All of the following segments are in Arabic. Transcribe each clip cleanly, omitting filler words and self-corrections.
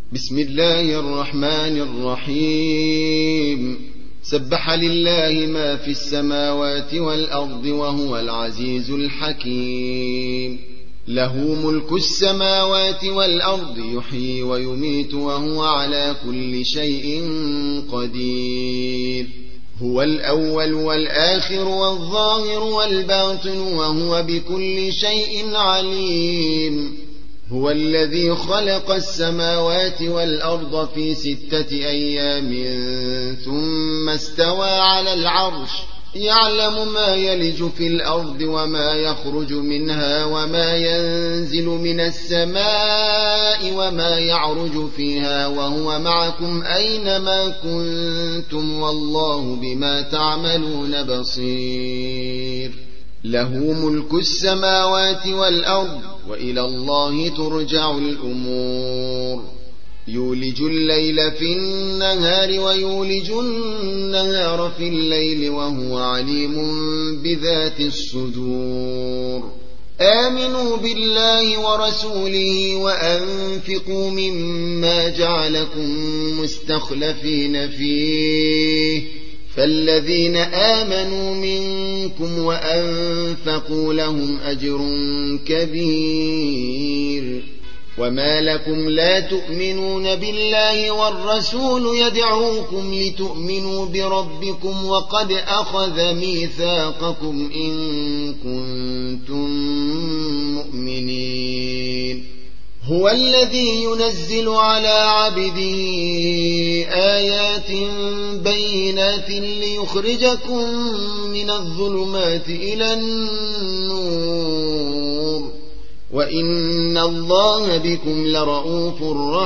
بسم الله الرحمن الرحيم. سبح لله ما في السماوات والأرض وهو العزيز الحكيم. له ملك السماوات والأرض يحيي ويميت وهو على كل شيء قدير. هو الأول والآخر والظاهر والباطن وهو بكل شيء عليم. هو الذي خلق السماوات والأرض في 6 أيام ثم استوى على العرش يعلم ما يلج في الأرض وما يخرج منها وما ينزل من السماء وما يعرج فيها وهو معكم أينما كنتم والله بما تعملون بصير. له ملك السماوات والأرض وإلى الله ترجع الأمور. يولج الليل في النهار ويولج النهار في الليل وهو عليم بذات الصدور. آمنوا بالله ورسوله وأنفقوا مما جعلكم مستخلفين فيه فالذين آمنوا منكم وأنفقوا لهم أجر كبير. وما لكم لا تؤمنون بالله والرسول يدعوكم لتؤمنوا بربكم وقد أخذ ميثاقكم إن كنتم مؤمنين. هو الذي ينزل على عبده آيات بينات ليخرجكم من الظلمات إلى النور وإن الله بكم لرؤوف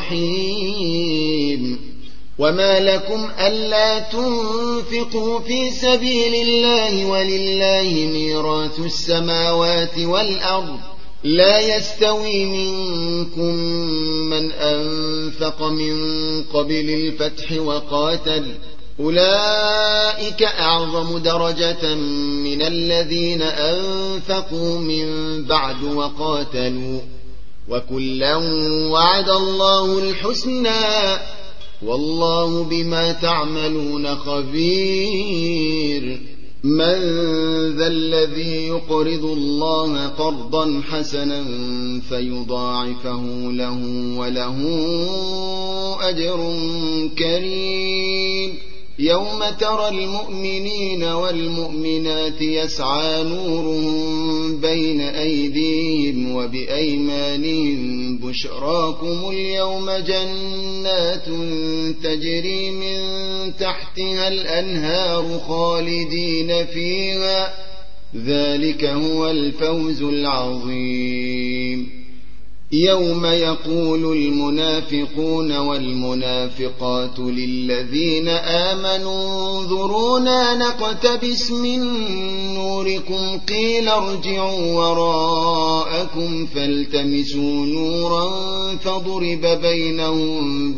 رحيم. وما لكم ألا تنفقوا في سبيل الله ولله ميراث السماوات والأرض لا يستوي منكم من أنفق من قبل الفتح وقاتل أولئك أعظم درجة من الذين أنفقوا من بعد وقاتلوا وكلا وعد الله الحسنى والله بما تعملون خبير. من ذا الذي يقرض الله قرضا حسنا فيضاعفه له وله أجر كريم. يوم ترى المؤمنين والمؤمنات يسعى نورهم بين أيديهم وبأيمانهم بشراكم اليوم جنات تجري من تحتها الأنهار خالدين فيها ذلك هو الفوز العظيم. يوم يقول المنافقون والمنافقات للذين آمنوا انظرونا نقتبس من نوركم قيل ارجعوا وراءكم فالتمسوا نورا فضرب بينهم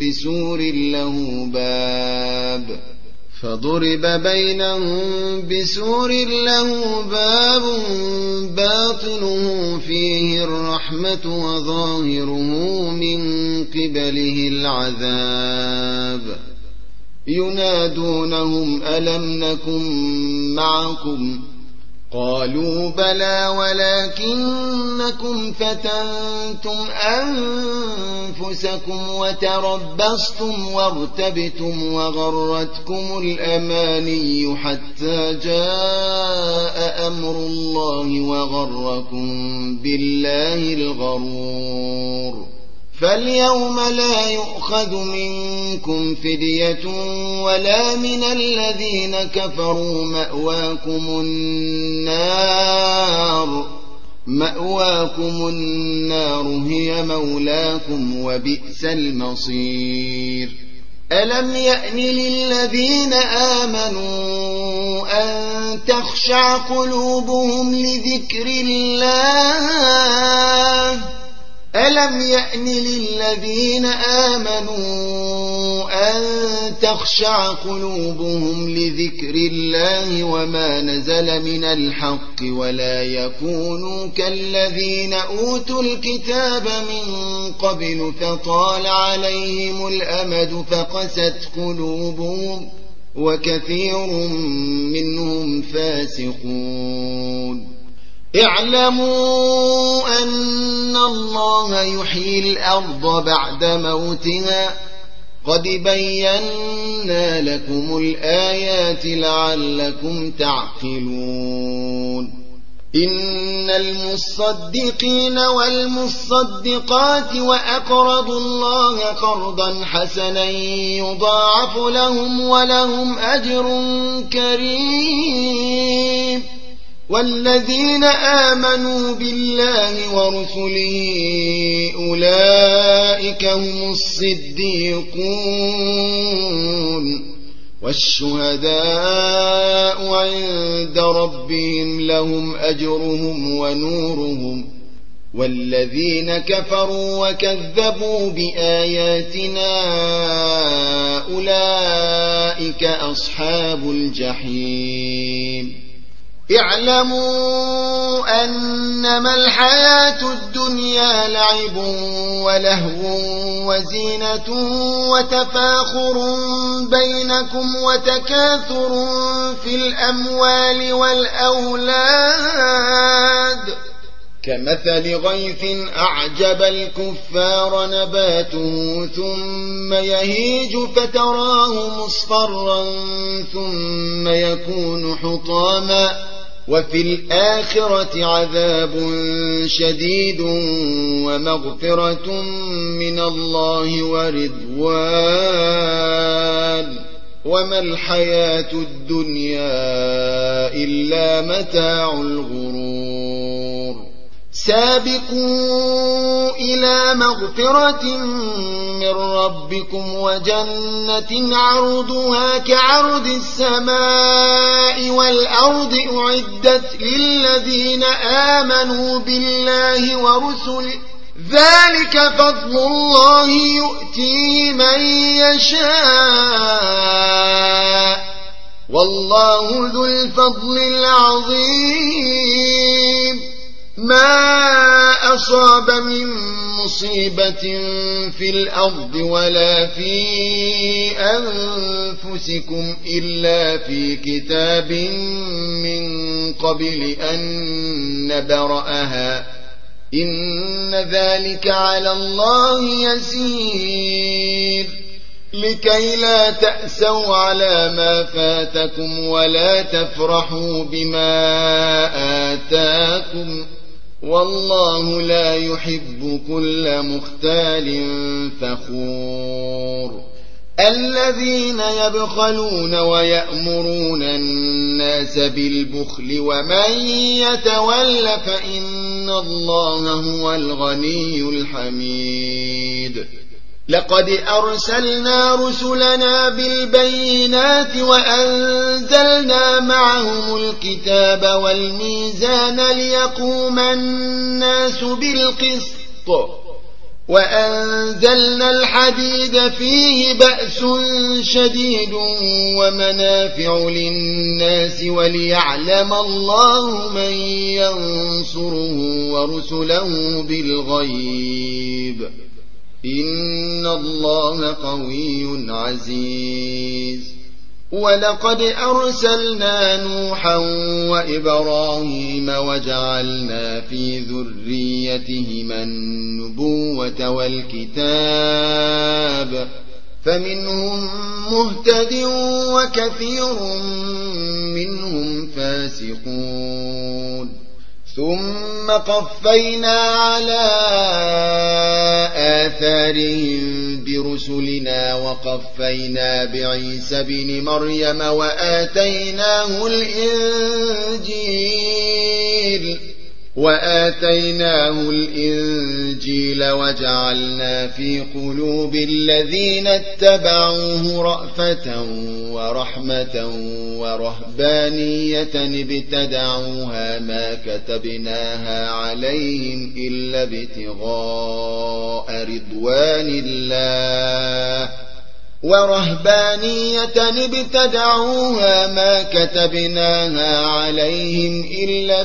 بسور له باب باطنه فيه الرحمة وظاهره من قبله العذاب. ينادونهم ألم نكن معكم قالوا بلى ولكنكم فتنتم أنفسكم وتربصتم وارتبتم وغرتكم الأماني حتى جاء أمر الله وغركم بالله الغرور. فاليوم لا يؤخذ منكم فدية ولا من الذين كفروا مأواكم النار هي مولاكم وبئس المصير. ألم يأن للذين آمنوا أن تخشع قلوبهم لذكر الله ألم يأن للذين آمنوا أن تخشع قلوبهم لذكر الله وما نزل من الحق ولا يكونوا كالذين أوتوا الكتاب من قبل فطال عليهم الأمد فقست قلوبهم وكثير منهم فاسقون اعلموا أن الله يحيي الأرض بعد موتها قد بينا لكم الآيات لعلكم تعقلون إن المصدقين والمصدقات وأقرضوا الله قرضا حسنا يضاعف لهم ولهم أجر كريم والذين آمنوا بالله ورسله أولئك هم الصديقون والشهداء عند ربهم لهم أجرهم ونورهم والذين كفروا وكذبوا بآياتنا أولئك أصحاب الجحيم اعلموا أنما الحياة الدنيا لعب ولهو وزينة وتفاخر بينكم وتكاثر في الأموال والأولاد كمثل غيث أعجب الكفار نباته ثم يهيج فتراه مصفرا ثم يكون حطاما وفي الآخرة عذاب شديد ومغفرة من الله ورضوان وما الحياة الدنيا إلا متاع الغرور سابقوا إلى مغفرة من ربكم وجنة عرضها كعرض السماء والأرض أعدت للذين آمنوا بالله ورسله ذلك فضل الله يؤتيه من يشاء والله ذو الفضل العظيم ما أصاب من مصيبة في الأرض ولا في أنفسكم إلا في كتاب من قبل أن نبرأها إن ذلك على الله يسير لكي لا تأسوا على ما فاتكم ولا تفرحوا بما آتاكم والله لا يحب كل مختال فخور الذين يبخلون ويأمرون الناس بالبخل ومن يتول فإن الله هو الغني الحميد لقد أرسلنا رسلنا بالبينات وأنزلنا معهم الكتاب والميزان ليقوم الناس بالقسط وأنزلنا الحديد فيه بأس شديد ومنافع للناس وليعلم الله من ينصره ورسله بالغيب إن الله قوي عزيز ولقد أرسلنا نوحا وإبراهيم وجعلنا في ذريتهما النبوة والكتاب فمنهم مهتد وكثير منهم فاسقون ثم قفينا على آثارهم برسلنا وقفينا بعيسى بن مريم وآتيناه الإنجيل وجعلنا في قلوب الذين اتبعوه رأفة ورحمة ورهبانية ابتدعوها ما كتبناها عليهم إلا ابتغاء رضوان الله ورهبانية ابتدعوها ما كتبناها عليهم إلا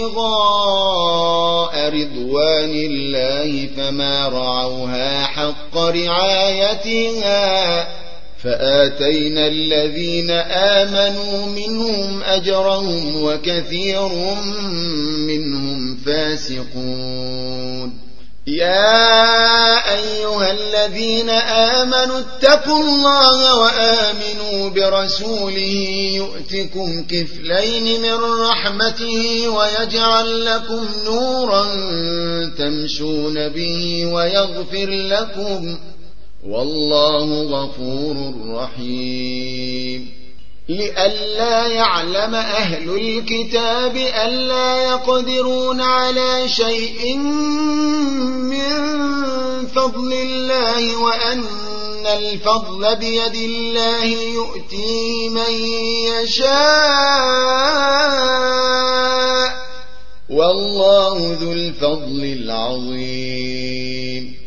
ابتغاء رضوان الله فما رعوها حق رعايتها فآتينا الذين آمنوا منهم أجرهم وكثير منهم فاسقون يا أيها الذين آمنوا اتقوا الله وآمنوا برسوله يؤتكم كفلين من رحمته ويجعل لكم نورا تمشون به ويغفر لكم والله غفور رحيم لئلا يعلم أهل الكتاب ألا يقدرون على شيء من فضل الله وأن الفضل بيد الله يؤتيه من يشاء والله ذو الفضل العظيم